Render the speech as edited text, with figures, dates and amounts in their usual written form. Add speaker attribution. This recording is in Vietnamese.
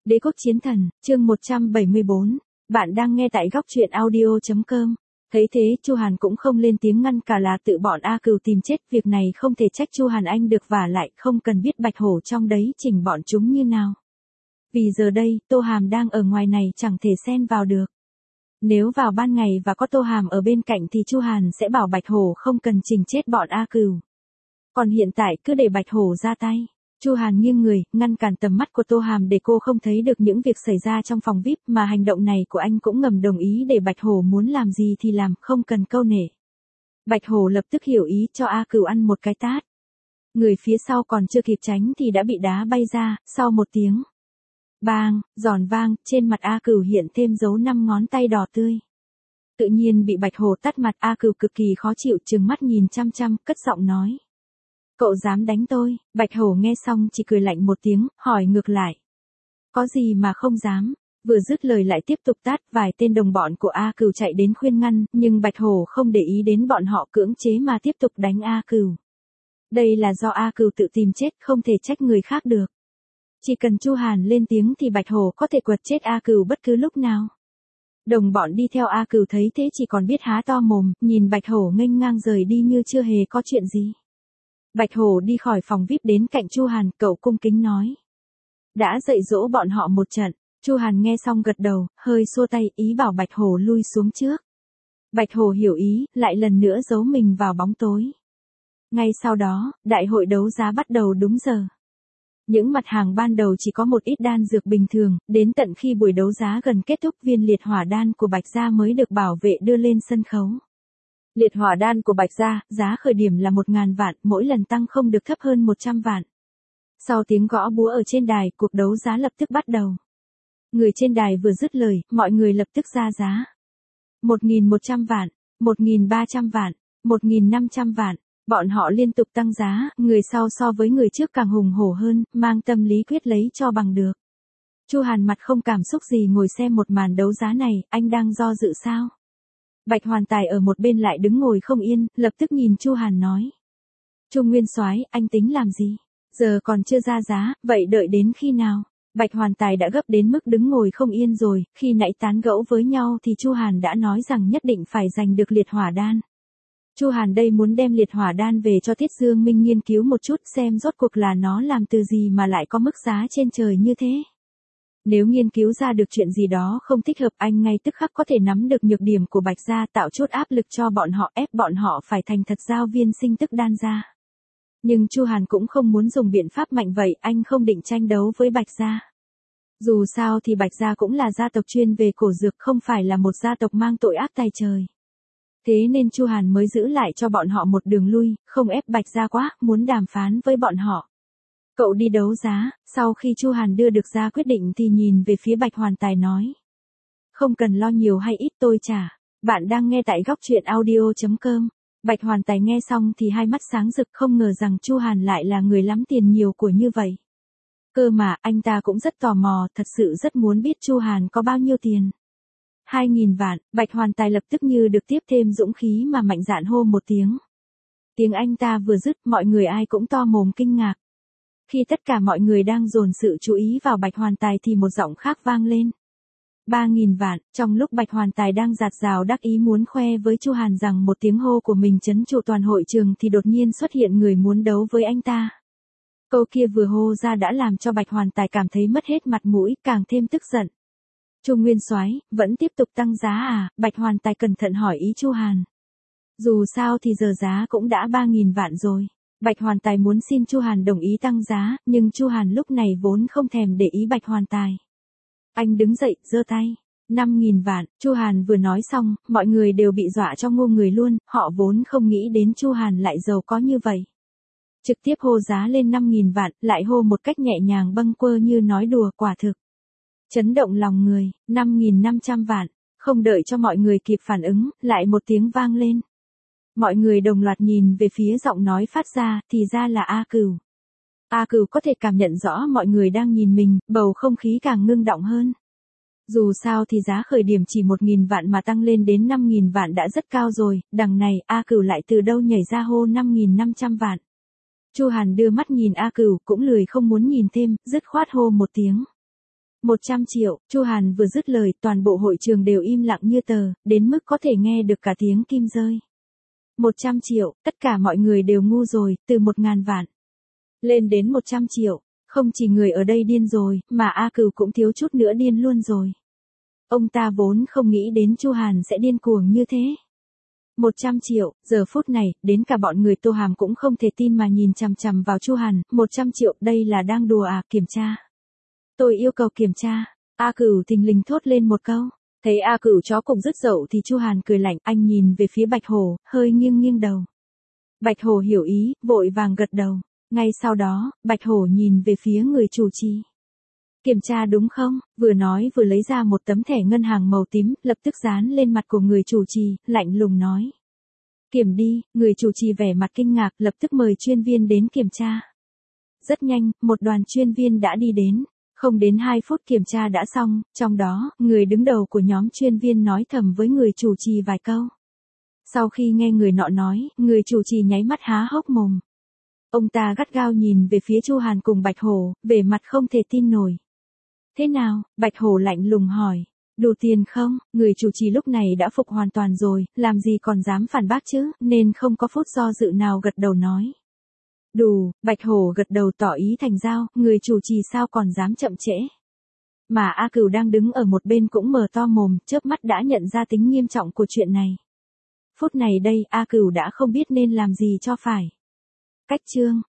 Speaker 1: Đế quốc chiến thần, chương 174. Bạn đang nghe tại góc truyện audio.com. Thấy thế, Chu Hàn cũng không lên tiếng ngăn cả là tự bọn A Cừu tìm chết, việc này không thể trách Chu Hàn anh được, và lại không cần biết Bạch Hổ trong đấy chỉnh bọn chúng như nào. Vì giờ đây, Tô Hàm đang ở ngoài này chẳng thể xen vào được. Nếu vào ban ngày và có Tô Hàm ở bên cạnh thì Chu Hàn sẽ bảo Bạch Hổ không cần chỉnh chết bọn A Cừu. Còn hiện tại cứ để Bạch Hổ ra tay. Chu Hàn nghiêng người, ngăn cản tầm mắt của Tô Hàm để cô không thấy được những việc xảy ra trong phòng VIP, mà hành động này của anh cũng ngầm đồng ý để Bạch Hổ muốn làm gì thì làm, không cần câu nệ. Bạch Hổ lập tức hiểu ý, cho A Cừu ăn một cái tát. Người phía sau còn chưa kịp tránh thì đã bị đá bay ra, sau một tiếng bang, giòn vang, trên mặt A Cừu hiện thêm dấu 5 ngón tay đỏ tươi. Tự nhiên bị Bạch Hổ tát mặt, A Cừu cực kỳ khó chịu, trừng mắt nhìn chăm chăm, cất giọng nói. Cậu dám đánh tôi? Bạch Hổ nghe xong chỉ cười lạnh một tiếng, hỏi ngược lại. Có gì mà không dám? Vừa dứt lời lại tiếp tục tát, vài tên đồng bọn của A Cừu chạy đến khuyên ngăn, nhưng Bạch Hổ không để ý đến bọn họ cưỡng chế mà tiếp tục đánh A Cừu. Đây là do A Cừu tự tìm chết, không thể trách người khác được. Chỉ cần Chu Hàn lên tiếng thì Bạch Hổ có thể quật chết A Cừu bất cứ lúc nào. Đồng bọn đi theo A Cừu thấy thế chỉ còn biết há to mồm, nhìn Bạch Hổ nghênh ngang rời đi như chưa hề có chuyện gì. Bạch Hổ đi khỏi phòng VIP đến cạnh Chu Hàn, cậu cung kính nói. Đã dạy dỗ bọn họ một trận. Chu Hàn nghe xong gật đầu, hơi xua tay, ý bảo Bạch Hổ lui xuống trước. Bạch Hổ hiểu ý, lại lần nữa giấu mình vào bóng tối. Ngay sau đó, đại hội đấu giá bắt đầu đúng giờ. Những mặt hàng ban đầu chỉ có một ít đan dược bình thường, đến tận khi buổi đấu giá gần kết thúc, viên liệt hỏa đan của Bạch Gia mới được bảo vệ đưa lên sân khấu. Liệt hỏa đan của Bạch Gia, giá khởi điểm là 1.000 vạn, mỗi lần tăng không được thấp hơn 100 vạn. Sau tiếng gõ búa ở trên đài, cuộc đấu giá lập tức bắt đầu. Người trên đài vừa dứt lời, mọi người lập tức ra giá. 1.100 vạn, 1.300 vạn, 1.500 vạn. Bọn họ liên tục tăng giá, người sau so với người trước càng hùng hổ hơn, mang tâm lý quyết lấy cho bằng được. Chu Hàn mặt không cảm xúc gì ngồi xem một màn đấu giá này, anh đang do dự sao? Bạch Hoàn Tài ở một bên lại đứng ngồi không yên, lập tức nhìn Chu Hàn nói. Chu Nguyên Soái, anh tính làm gì? Giờ còn chưa ra giá, vậy đợi đến khi nào? Bạch Hoàn Tài đã gấp đến mức đứng ngồi không yên rồi, khi nãy tán gẫu với nhau thì Chu Hàn đã nói rằng nhất định phải giành được liệt hỏa đan. Chu Hàn đây muốn đem liệt hỏa đan về cho Thiết Dương Minh nghiên cứu một chút xem rốt cuộc là nó làm từ gì mà lại có mức giá trên trời như thế. Nếu nghiên cứu ra được chuyện gì đó không thích hợp, anh ngay tức khắc có thể nắm được nhược điểm của Bạch Gia, tạo chút áp lực cho bọn họ, ép bọn họ phải thành thật giao viên sinh tức đan ra. Nhưng Chu Hàn cũng không muốn dùng biện pháp mạnh vậy, anh không định tranh đấu với Bạch Gia. Dù sao thì Bạch Gia cũng là gia tộc chuyên về cổ dược, không phải là một gia tộc mang tội ác tày trời. Thế nên Chu Hàn mới giữ lại cho bọn họ một đường lui, không ép Bạch Gia quá, muốn đàm phán với bọn họ. Cậu đi đấu giá, sau khi Chu Hàn đưa được ra quyết định thì nhìn về phía Bạch Hoàn Tài nói. Không cần lo nhiều hay ít tôi trả. Bạn đang nghe tại góc truyện audio.com. Bạch Hoàn Tài nghe xong thì hai mắt sáng rực, không ngờ rằng Chu Hàn lại là người lắm tiền nhiều của như vậy. Cơ mà, anh ta cũng rất tò mò, thật sự rất muốn biết Chu Hàn có bao nhiêu tiền. 2.000 vạn, Bạch Hoàn Tài lập tức như được tiếp thêm dũng khí mà mạnh dạn hô một tiếng. Tiếng anh ta vừa dứt, mọi người ai cũng to mồm kinh ngạc. Khi tất cả mọi người đang dồn sự chú ý vào Bạch Hoàn Tài thì một giọng khác vang lên. 3.000 vạn, trong lúc Bạch Hoàn Tài đang dạt dào đắc ý muốn khoe với Chu Hàn rằng một tiếng hô của mình trấn trụ toàn hội trường thì đột nhiên xuất hiện người muốn đấu với anh ta. Câu kia vừa hô ra đã làm cho Bạch Hoàn Tài cảm thấy mất hết mặt mũi, càng thêm tức giận. Chu Nguyên Soái, vẫn tiếp tục tăng giá à? Bạch Hoàn Tài cẩn thận hỏi ý Chu Hàn. Dù sao thì giờ giá cũng đã 3.000 vạn rồi. Bạch Hoàn Tài muốn xin Chu Hàn đồng ý tăng giá, nhưng Chu Hàn lúc này vốn không thèm để ý Bạch Hoàn Tài. Anh đứng dậy, giơ tay. 5.000 vạn, Chu Hàn vừa nói xong, mọi người đều bị dọa cho ngu người luôn, họ vốn không nghĩ đến Chu Hàn lại giàu có như vậy. Trực tiếp hô giá lên 5.000 vạn, lại hô một cách nhẹ nhàng bâng quơ như nói đùa, quả thực. Chấn động lòng người, 5.500 vạn, không đợi cho mọi người kịp phản ứng, lại một tiếng vang lên. Mọi người đồng loạt nhìn về phía giọng nói phát ra, thì ra là A Cừu. A Cừu có thể cảm nhận rõ mọi người đang nhìn mình, bầu không khí càng ngưng động hơn. Dù sao thì giá khởi điểm chỉ 1.000 vạn mà tăng lên đến 5.000 vạn đã rất cao rồi, đằng này A Cừu lại từ đâu nhảy ra hô 5.500 vạn. Chu Hàn đưa mắt nhìn A Cừu, cũng lười không muốn nhìn thêm, dứt khoát hô một tiếng. 100 triệu, Chu Hàn vừa dứt lời, toàn bộ hội trường đều im lặng như tờ, đến mức có thể nghe được cả tiếng kim rơi. 100 triệu, tất cả mọi người đều ngu rồi, từ 1.000 vạn. Lên đến 100 triệu, không chỉ người ở đây điên rồi, mà A Cửu cũng thiếu chút nữa điên luôn rồi. Ông ta vốn không nghĩ đến Chu Hàn sẽ điên cuồng như thế. 100 triệu, giờ phút này, đến cả bọn người Tô Hàm cũng không thể tin mà nhìn chằm chằm vào Chu Hàn, 100 triệu, đây là đang đùa à, kiểm tra. Tôi yêu cầu kiểm tra. A Cửu thình lình thốt lên một câu. Thấy A Cửu chó cùng dứt dậu thì Chu Hàn cười lạnh, anh nhìn về phía Bạch Hổ, hơi nghiêng nghiêng đầu. Bạch Hổ hiểu ý, vội vàng gật đầu. Ngay sau đó, Bạch Hổ nhìn về phía người chủ trì. Kiểm tra đúng không? Vừa nói vừa lấy ra một tấm thẻ ngân hàng màu tím, lập tức dán lên mặt của người chủ trì, lạnh lùng nói. Kiểm đi, người chủ trì vẻ mặt kinh ngạc, lập tức mời chuyên viên đến kiểm tra. Rất nhanh, một đoàn chuyên viên đã đi đến. Không đến 2 phút kiểm tra đã xong, trong đó, người đứng đầu của nhóm chuyên viên nói thầm với người chủ trì vài câu. Sau khi nghe người nọ nói, người chủ trì nháy mắt há hốc mồm. Ông ta gắt gao nhìn về phía Chu Hàn cùng Bạch Hổ, vẻ mặt không thể tin nổi. Thế nào? Bạch Hổ lạnh lùng hỏi. Đủ tiền không? Người chủ trì lúc này đã phục hoàn toàn rồi, làm gì còn dám phản bác chứ, nên không có phút do dự nào gật đầu nói. Đủ, Bạch Hổ gật đầu tỏ ý thành giao, người chủ trì sao còn dám chậm trễ. Mà A Cửu đang đứng ở một bên cũng mở to mồm, chớp mắt đã nhận ra tính nghiêm trọng của chuyện này. Phút này đây, A Cửu đã không biết nên làm gì cho phải. Cách chương